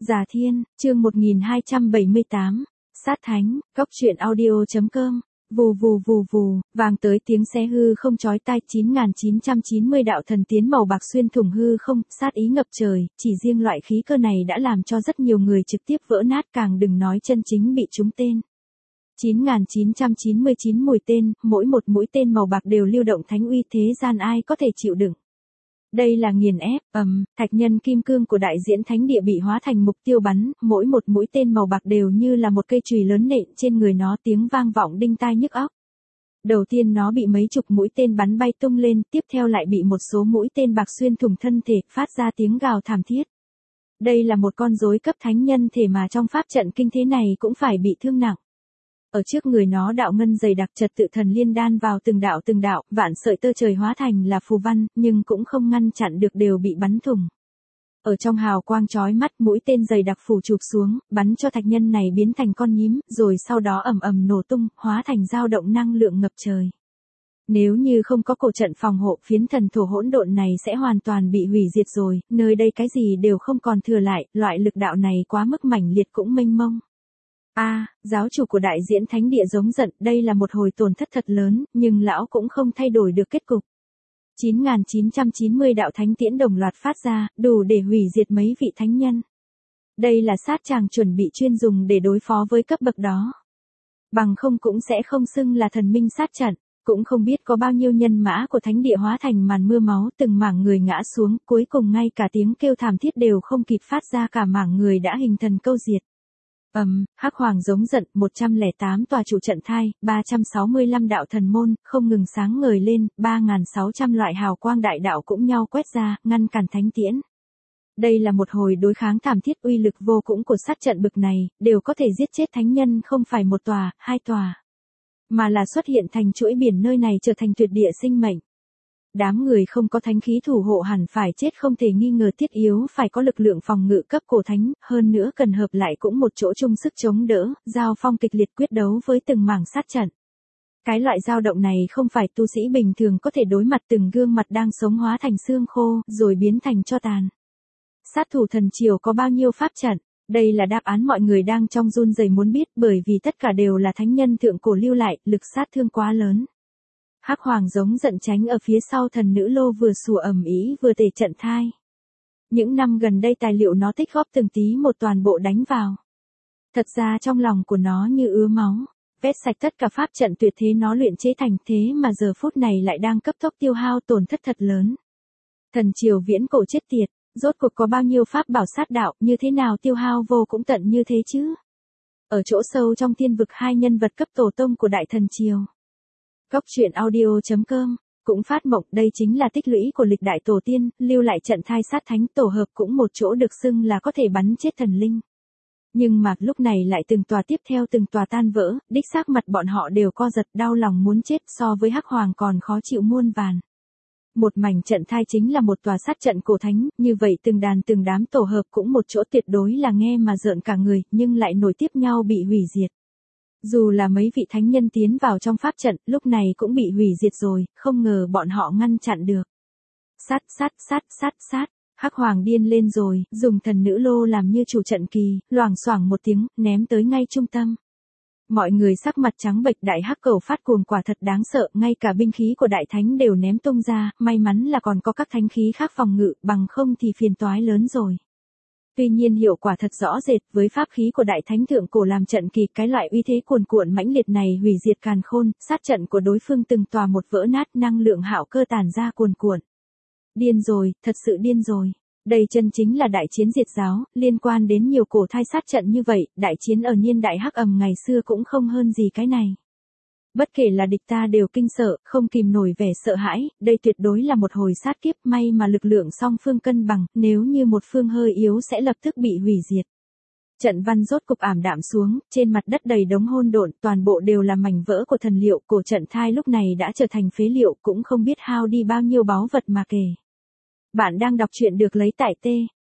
Già Thiên, chương 1278, Sát Thánh, Cốc truyện audio.com, vù vù vù vù, vang tới tiếng xe hư không chói tai. 9990 đạo thần tiến màu bạc xuyên thủng hư không, sát ý ngập trời, chỉ riêng loại khí cơ này đã làm cho rất nhiều người trực tiếp vỡ nát, càng đừng nói chân chính bị trúng tên. 9999 mũi tên, mỗi một mũi tên màu bạc đều lưu động thánh uy, thế gian ai có thể chịu đựng. Đây là nghiền ép, thạch nhân kim cương của đại diễn thánh địa bị hóa thành mục tiêu bắn, mỗi một mũi tên màu bạc đều như là một cây chùy lớn nện trên người nó, tiếng vang vọng đinh tai nhức óc. Đầu tiên nó bị mấy chục mũi tên bắn bay tung lên, tiếp theo lại bị một số mũi tên bạc xuyên thủng thân thể, phát ra tiếng gào thảm thiết. Đây là một con rối cấp thánh nhân thể mà trong pháp trận kinh thế này cũng phải bị thương nặng. Ở trước người nó đạo ngân dày đặc, trật tự thần liên đan vào từng đạo, vạn sợi tơ trời hóa thành là phù văn, nhưng cũng không ngăn chặn được, đều bị bắn thủng. Ở trong hào quang chói mắt, mũi tên dày đặc phủ chụp xuống, bắn cho thạch nhân này biến thành con nhím, rồi sau đó ầm ầm nổ tung, hóa thành dao động năng lượng ngập trời. Nếu như không có cổ trận phòng hộ, phiến thần thổ hỗn độn này sẽ hoàn toàn bị hủy diệt rồi, nơi đây cái gì đều không còn thừa lại, loại lực đạo này quá mức mãnh liệt cũng mênh mông. Giáo chủ của đại diễn thánh địa giống giận, đây là một hồi tổn thất thật lớn, nhưng lão cũng không thay đổi được kết cục. 9990 đạo thánh tiễn đồng loạt phát ra, đủ để hủy diệt mấy vị thánh nhân. Đây là sát tràng chuẩn bị chuyên dùng để đối phó với cấp bậc đó. Bằng không cũng sẽ không xưng là thần minh sát trận, cũng không biết có bao nhiêu nhân mã của thánh địa hóa thành màn mưa máu, từng mảng người ngã xuống, cuối cùng ngay cả tiếng kêu thảm thiết đều không kịp phát ra, cả mảng người đã hình thần câu diệt. Hắc Hoàng giống giận, 108 tòa trụ trận thai, 365 đạo thần môn, không ngừng sáng ngời lên, 3600 loại hào quang đại đạo cũng nhau quét ra, ngăn cản thánh tiễn. Đây là một hồi đối kháng thảm thiết, uy lực vô cùng của sát trận bực này, đều có thể giết chết thánh nhân, không phải một tòa, hai tòa, mà là xuất hiện thành chuỗi biển, nơi này trở thành tuyệt địa sinh mệnh. Đám người không có thánh khí thủ hộ hẳn phải chết không thể nghi ngờ, thiết yếu phải có lực lượng phòng ngự cấp cổ thánh, hơn nữa cần hợp lại cũng một chỗ chung sức chống đỡ, giao phong kịch liệt quyết đấu với từng mảng sát trận. Cái loại dao động này không phải tu sĩ bình thường có thể đối mặt, từng gương mặt đang sống hóa thành xương khô, rồi biến thành tro tàn. Sát thủ thần triều có bao nhiêu pháp trận? Đây là đáp án mọi người đang trong run rẩy muốn biết, bởi vì tất cả đều là thánh nhân thượng cổ lưu lại, lực sát thương quá lớn. Hắc Hoàng giống giận tránh ở phía sau thần nữ lô, vừa sủa ầm ĩ vừa tề trận thai. Những năm gần đây tài liệu nó tích góp từng tí một toàn bộ đánh vào. Thật ra trong lòng của nó như ứa máu, vét sạch tất cả pháp trận tuyệt thế nó luyện chế thành, thế mà giờ phút này lại đang cấp tốc tiêu hao, tổn thất thật lớn. Thần triều viễn cổ chết tiệt, rốt cuộc có bao nhiêu pháp bảo sát đạo, như thế nào tiêu hao vô cũng tận như thế chứ? Ở chỗ sâu trong thiên vực, hai nhân vật cấp tổ tông của đại thần triều. Cốc truyện audio.com, cũng phát mộng, đây chính là tích lũy của lịch đại tổ tiên, lưu lại trận thai sát thánh tổ hợp cũng một chỗ được xưng là có thể bắn chết thần linh. Nhưng mà lúc này lại từng tòa tiếp theo từng tòa tan vỡ, đích xác mặt bọn họ đều co giật, đau lòng muốn chết, so với Hắc Hoàng còn khó chịu muôn vàn. Một mảnh trận thai chính là một tòa sát trận cổ thánh, như vậy từng đàn từng đám tổ hợp cũng một chỗ, tuyệt đối là nghe mà rợn cả người, nhưng lại nối tiếp nhau bị hủy diệt. Dù là mấy vị thánh nhân tiến vào trong pháp trận, lúc này cũng bị hủy diệt rồi, không ngờ bọn họ ngăn chặn được. Sát. Hắc Hoàng điên lên rồi, dùng thần nữ lô làm như chủ trận kỳ, loảng xoảng một tiếng, ném tới ngay trung tâm. Mọi người sắc mặt trắng bệch, đại hắc cầu phát cuồng quả thật đáng sợ, ngay cả binh khí của đại thánh đều ném tung ra, may mắn là còn có các thánh khí khác phòng ngự, bằng không thì phiền toái lớn rồi. Tuy nhiên hiệu quả thật rõ rệt, với pháp khí của đại thánh thượng cổ làm trận kỳ, cái loại uy thế cuồn cuộn mãnh liệt này hủy diệt càn khôn, sát trận của đối phương từng tòa một vỡ nát, năng lượng hạo cơ tản ra cuồn cuộn. Điên rồi, thật sự điên rồi. Đây chân chính là đại chiến diệt giáo, liên quan đến nhiều cổ thai sát trận như vậy, đại chiến ở niên đại hắc ầm ngày xưa cũng không hơn gì cái này. Bất kể là địch ta đều kinh sợ, không kìm nổi vẻ sợ hãi, đây tuyệt đối là một hồi sát kiếp, may mà lực lượng song phương cân bằng, nếu như một phương hơi yếu sẽ lập tức bị hủy diệt. Trận văn rốt cục ảm đạm xuống, trên mặt đất đầy đống hỗn độn, toàn bộ đều là mảnh vỡ của thần liệu, cổ trận thai lúc này đã trở thành phế liệu, cũng không biết hao đi bao nhiêu báu vật mà kể. Bạn đang đọc truyện được lấy tại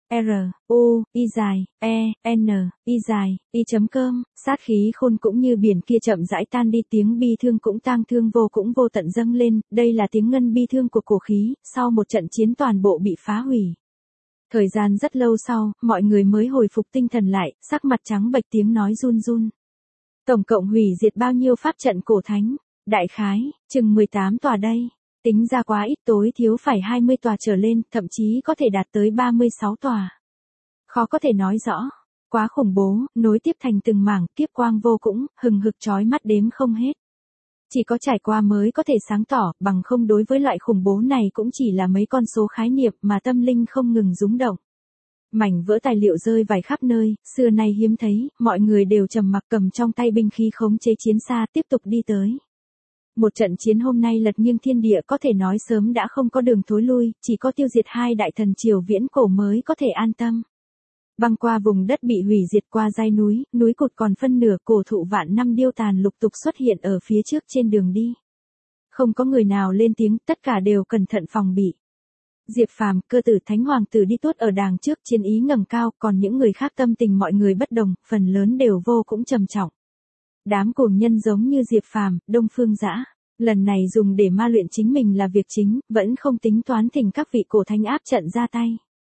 t-r-u-i-e-n-i-i.com, sát khí khôn cũng như biển kia chậm rãi tan đi, tiếng bi thương cũng tang thương vô cũng vô tận dâng lên, đây là tiếng ngân bi thương của cổ khí, sau một trận chiến toàn bộ bị phá hủy. Thời gian rất lâu sau, mọi người mới hồi phục tinh thần lại, sắc mặt trắng bệch tiếng nói run run. Tổng cộng hủy diệt bao nhiêu pháp trận cổ thánh? Đại khái, chừng 18 tòa đây. Tính ra quá ít, tối thiếu phải 20 tòa trở lên, thậm chí có thể đạt tới 36 tòa. Khó có thể nói rõ. Quá khủng bố, nối tiếp thành từng mảng, kiếp quang vô cũng, hừng hực chói mắt đếm không hết. Chỉ có trải qua mới có thể sáng tỏ, bằng không đối với loại khủng bố này cũng chỉ là mấy con số khái niệm mà tâm linh không ngừng rúng động. Mảnh vỡ tài liệu rơi vãi khắp nơi, xưa nay hiếm thấy, mọi người đều trầm mặc cầm trong tay binh khí khống chế chiến xa tiếp tục đi tới. Một trận chiến hôm nay lật nghiêng thiên địa có thể nói sớm đã không có đường thối lui, chỉ có tiêu diệt hai đại thần triều viễn cổ mới có thể an tâm. Băng qua vùng đất bị hủy diệt qua dãy núi, núi cụt còn phân nửa, cổ thụ vạn năm điêu tàn lục tục xuất hiện ở phía trước trên đường đi. Không có người nào lên tiếng, tất cả đều cẩn thận phòng bị. Diệp Phàm, Cơ Tử, Thánh Hoàng tử đi tuốt ở đàng trước, chiến ý ngẩng cao, còn những người khác tâm tình mọi người bất đồng, phần lớn đều vô cũng trầm trọng. Đám cuồng nhân giống như Diệp Phàm, Đông Phương Dã, lần này dùng để ma luyện chính mình là việc chính, vẫn không tính toán thỉnh các vị cổ thánh áp trận ra tay.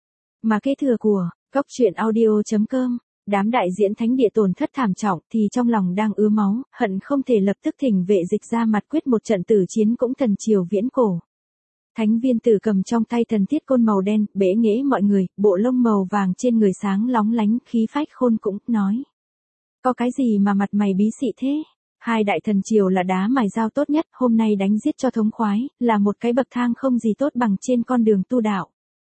Mà kế thừa của Góc Truyện Audio.com, đám đại diễn thánh địa tổn thất thảm trọng thì trong lòng đang ứa máu, hận không thể lập tức thỉnh vệ dịch ra mặt quyết một trận tử chiến cũng thần triều viễn cổ. Thánh viên tử cầm trong tay thần thiết côn màu đen, bẽ nghễ mọi người, bộ lông màu vàng trên người sáng lóng lánh, khí phách khôn cũng, nói. Có cái gì mà mặt mày bí xị thế? Hai đại thần triều là đá mài dao tốt nhất, hôm nay đánh giết cho thống khoái, là một cái bậc thang không gì tốt bằng trên con đường tu đạo.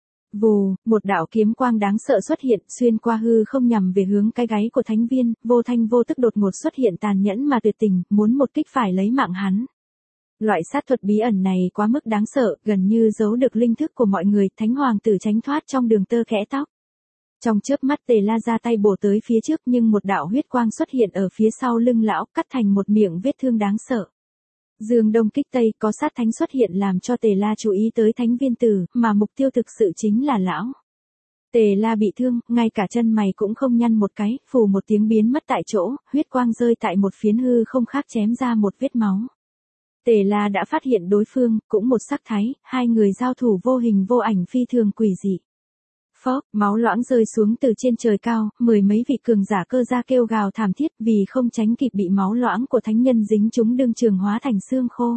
Vù, một đạo kiếm quang đáng sợ xuất hiện, xuyên qua hư không nhằm về hướng cái gáy của thánh viên, vô thanh vô tức đột ngột xuất hiện tàn nhẫn mà tuyệt tình, muốn một kích phải lấy mạng hắn. Loại sát thuật bí ẩn này quá mức đáng sợ, gần như giấu được linh thức của mọi người, Thánh Hoàng tử tránh thoát trong đường tơ kẽ tóc. Trong chớp mắt Tề La ra tay bổ tới phía trước, nhưng một đạo huyết quang xuất hiện ở phía sau lưng lão, cắt thành một miệng vết thương đáng sợ. Dương Đông kích Tây, có sát thánh xuất hiện làm cho Tề La chú ý tới thánh viên tử, mà mục tiêu thực sự chính là lão. Tề La bị thương, ngay cả chân mày cũng không nhăn một cái, phù một tiếng biến mất tại chỗ, huyết quang rơi tại một phiến hư không khác chém ra một vết máu. Tề La đã phát hiện đối phương, cũng một sắc thái, hai người giao thủ vô hình vô ảnh phi thường quỷ dị. Phốc, máu loãng rơi xuống từ trên trời cao, mười mấy vị cường giả cơ gia kêu gào thảm thiết vì không tránh kịp bị máu loãng của thánh nhân dính chúng đương trường hóa thành xương khô.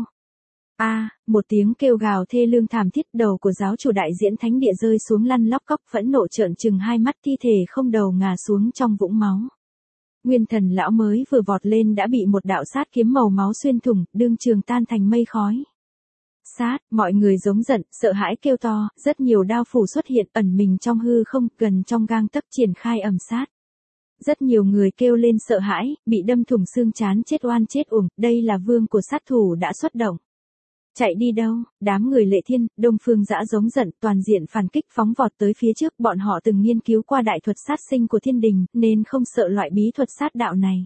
Một tiếng kêu gào thê lương thảm thiết, đầu của giáo chủ đại diễn thánh địa rơi xuống lăn lóc cóc, phẫn nộ trợn trừng hai mắt, thi thể không đầu ngả xuống trong vũng máu. Nguyên thần lão mới vừa vọt lên đã bị một đạo sát kiếm màu máu xuyên thủng, đương trường tan thành mây khói. Sát, mọi người giống giận, sợ hãi kêu to, rất nhiều đao phủ xuất hiện ẩn mình trong hư không, gần trong gang tấc triển khai ầm sát. Rất nhiều người kêu lên sợ hãi, bị đâm thủng xương trán chết oan chết uổng, đây là vương của sát thủ đã xuất động. Chạy đi đâu? Đám người Lệ Thiên, Đông Phương Dã giống giận, toàn diện phản kích phóng vọt tới phía trước, bọn họ từng nghiên cứu qua đại thuật sát sinh của thiên đình, nên không sợ loại bí thuật sát đạo này.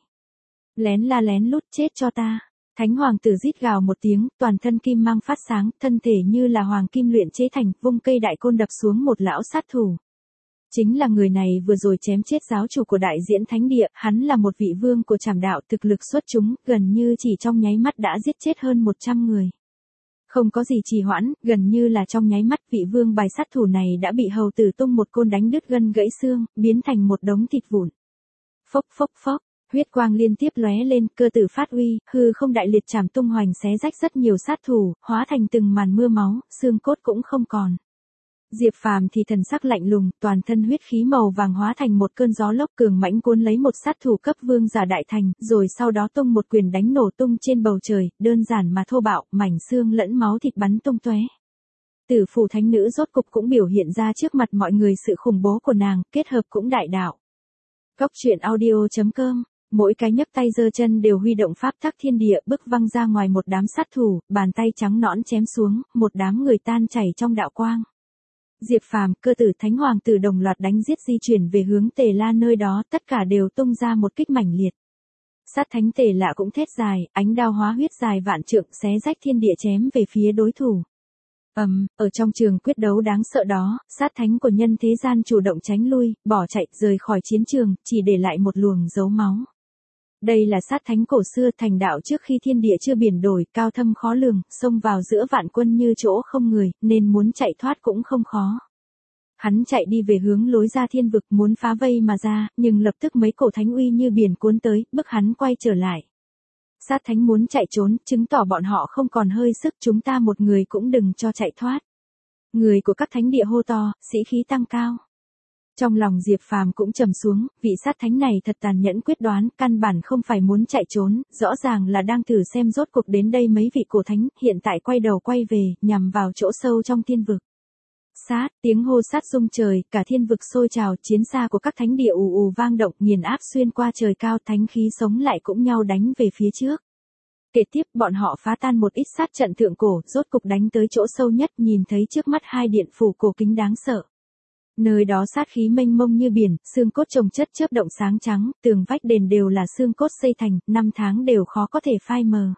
Lén la lén lút, chết cho ta. Thánh Hoàng tử rít gào một tiếng, toàn thân kim mang phát sáng, thân thể như là hoàng kim luyện chế thành, vung cây đại côn đập xuống một lão sát thủ. Chính là người này vừa rồi chém chết giáo chủ của đại diễn thánh địa, hắn là một vị vương của trảm đạo, thực lực xuất chúng, gần như chỉ trong nháy mắt đã giết chết hơn 100 người. Không có gì trì hoãn, gần như là trong nháy mắt vị vương bài sát thủ này đã bị hầu tử tung một côn đánh đứt gân gãy xương, biến thành một đống thịt vụn. Phốc phốc phốc, huyết quang liên tiếp lóe lên, Cơ Tử phát uy, hư không đại liệt chảm tung hoành xé rách rất nhiều sát thủ, hóa thành từng màn mưa máu, xương cốt cũng không còn. Diệp Phàm thì thần sắc lạnh lùng, toàn thân huyết khí màu vàng hóa thành một cơn gió lốc cường mãnh cuốn lấy một sát thủ cấp vương giả đại thành, rồi sau đó tung một quyền đánh nổ tung trên bầu trời, đơn giản mà thô bạo, mảnh xương lẫn máu thịt bắn tung tóe. Tử Phù thánh nữ rốt cục cũng biểu hiện ra trước mặt mọi người sự khủng bố của nàng, kết hợp cũng đại đạo. Góc Truyện Audio.com, mỗi cái nhấc tay giơ chân đều huy động pháp tắc thiên địa, bức văng ra ngoài một đám sát thủ, bàn tay trắng nõn chém xuống, một đám người tan chảy trong đạo quang. Diệp Phàm, Cơ Tử, Thánh Hoàng tử đồng loạt đánh giết di chuyển về hướng Tề La, nơi đó tất cả đều tung ra một kích mãnh liệt. Sát thánh Tề Lạ cũng thét dài, ánh đao hóa huyết dài vạn trượng xé rách thiên địa chém về phía đối thủ. Ở trong trường quyết đấu đáng sợ đó, sát thánh của nhân thế gian chủ động tránh lui, bỏ chạy rời khỏi chiến trường, chỉ để lại một luồng dấu máu. Đây là sát thánh cổ xưa thành đạo trước khi thiên địa chưa biển đổi, cao thâm khó lường, xông vào giữa vạn quân như chỗ không người, nên muốn chạy thoát cũng không khó. Hắn chạy đi về hướng lối ra thiên vực muốn phá vây mà ra, nhưng lập tức mấy cổ thánh uy như biển cuốn tới, bức hắn quay trở lại. Sát thánh muốn chạy trốn, chứng tỏ bọn họ không còn hơi sức, chúng ta một người cũng đừng cho chạy thoát. Người của các thánh địa hô to, sĩ khí tăng cao. Trong lòng Diệp Phàm cũng trầm xuống, vị sát thánh này thật tàn nhẫn quyết đoán, căn bản không phải muốn chạy trốn, rõ ràng là đang thử xem rốt cuộc đến đây mấy vị cổ thánh, hiện tại quay đầu quay về, nhằm vào chỗ sâu trong thiên vực. Sát, tiếng hô sát rung trời, cả thiên vực sôi trào, chiến xa của các thánh địa ù ù vang động, nghiền áp xuyên qua trời cao, thánh khí sống lại cũng nhau đánh về phía trước. Kế tiếp, bọn họ phá tan một ít sát trận thượng cổ, rốt cục đánh tới chỗ sâu nhất, nhìn thấy trước mắt hai điện phủ cổ kính đáng sợ. Nơi đó sát khí mênh mông như biển, xương cốt chồng chất chớp động sáng trắng, tường vách đền đều là xương cốt xây thành, 5 tháng đều khó có thể phai mờ.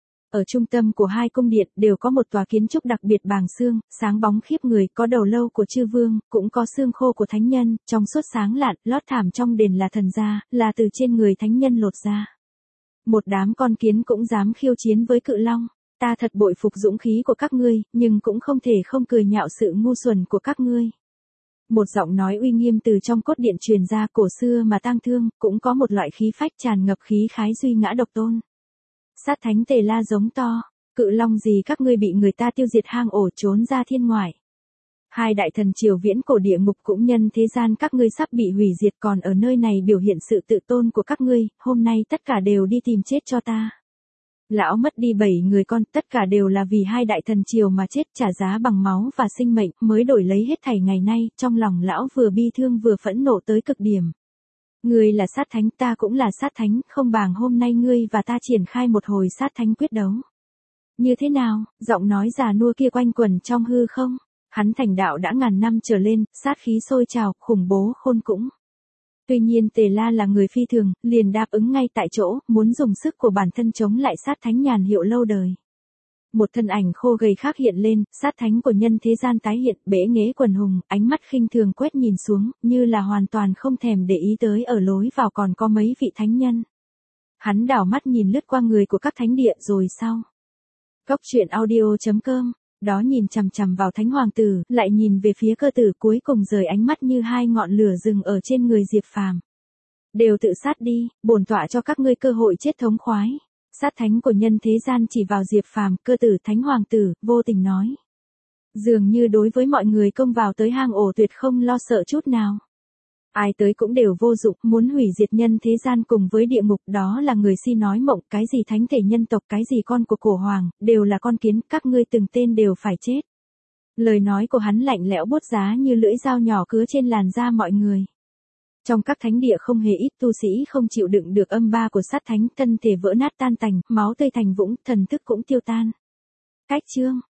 Ở trung tâm của hai cung điện đều có một tòa kiến trúc đặc biệt bàng xương, sáng bóng khiếp người, có đầu lâu của chư vương, cũng có xương khô của thánh nhân, trong suốt sáng lạn, lót thảm trong đền là thần gia, là từ trên người thánh nhân lột ra. Một đám con kiến cũng dám khiêu chiến với cự long, ta thật bội phục dũng khí của các ngươi, nhưng cũng không thể không cười nhạo sự ngu xuẩn của các ngươi. Một giọng nói uy nghiêm từ trong cốt điện truyền ra, cổ xưa mà tang thương, cũng có một loại khí phách tràn ngập khí khái duy ngã độc tôn. Sát thánh Tề La giống to, cự long gì các ngươi bị người ta tiêu diệt hang ổ trốn ra thiên ngoại. Hai đại thần triều viễn cổ địa ngục cũng nhân thế gian các ngươi sắp bị hủy diệt, còn ở nơi này biểu hiện sự tự tôn của các ngươi, hôm nay tất cả đều đi tìm chết cho ta. Lão mất đi 7 người con, tất cả đều là vì hai đại thần triều mà chết, trả giá bằng máu và sinh mệnh, mới đổi lấy hết thảy ngày nay, trong lòng lão vừa bi thương vừa phẫn nộ tới cực điểm. Ngươi là sát thánh, ta cũng là sát thánh, không bằng hôm nay ngươi và ta triển khai một hồi sát thánh quyết đấu. Như thế nào? Giọng nói già nua kia quanh quẩn trong hư không. Hắn thành đạo đã ngàn năm trở lên, sát khí sôi trào, khủng bố khôn cũng. Tuy nhiên Tề La là người phi thường, liền đáp ứng ngay tại chỗ, muốn dùng sức của bản thân chống lại sát thánh nhàn hiệu lâu đời. Một thân ảnh khô gầy khác hiện lên, sát thánh của nhân thế gian tái hiện, bẽ nghễ quần hùng, ánh mắt khinh thường quét nhìn xuống, như là hoàn toàn không thèm để ý tới ở lối vào còn có mấy vị thánh nhân. Hắn đảo mắt nhìn lướt qua người của các thánh địa rồi sao? Góc truyện audio.com, đó nhìn chằm chằm vào thánh hoàng tử, lại nhìn về phía cơ tử, cuối cùng rời ánh mắt như hai ngọn lửa rừng ở trên người Diệp Phàm. Đều tự sát đi, bổn tọa cho các ngươi cơ hội chết thống khoái. Sát thánh của nhân thế gian chỉ vào Diệp Phàm, cơ tử thánh hoàng tử, vô tình nói. Dường như đối với mọi người công vào tới hang ổ tuyệt không lo sợ chút nào. Ai tới cũng đều vô dụng, muốn hủy diệt nhân thế gian cùng với địa ngục, đó là người si nói mộng, cái gì thánh thể nhân tộc, cái gì con của cổ hoàng, đều là con kiến, các ngươi từng tên đều phải chết. Lời nói của hắn lạnh lẽo buốt giá như lưỡi dao nhỏ cứa trên làn da mọi người. Trong các thánh địa không hề ít tu sĩ không chịu đựng được âm ba của sát thánh, thân thể vỡ nát tan tành, máu tươi thành vũng, thần thức cũng tiêu tan. Cách chương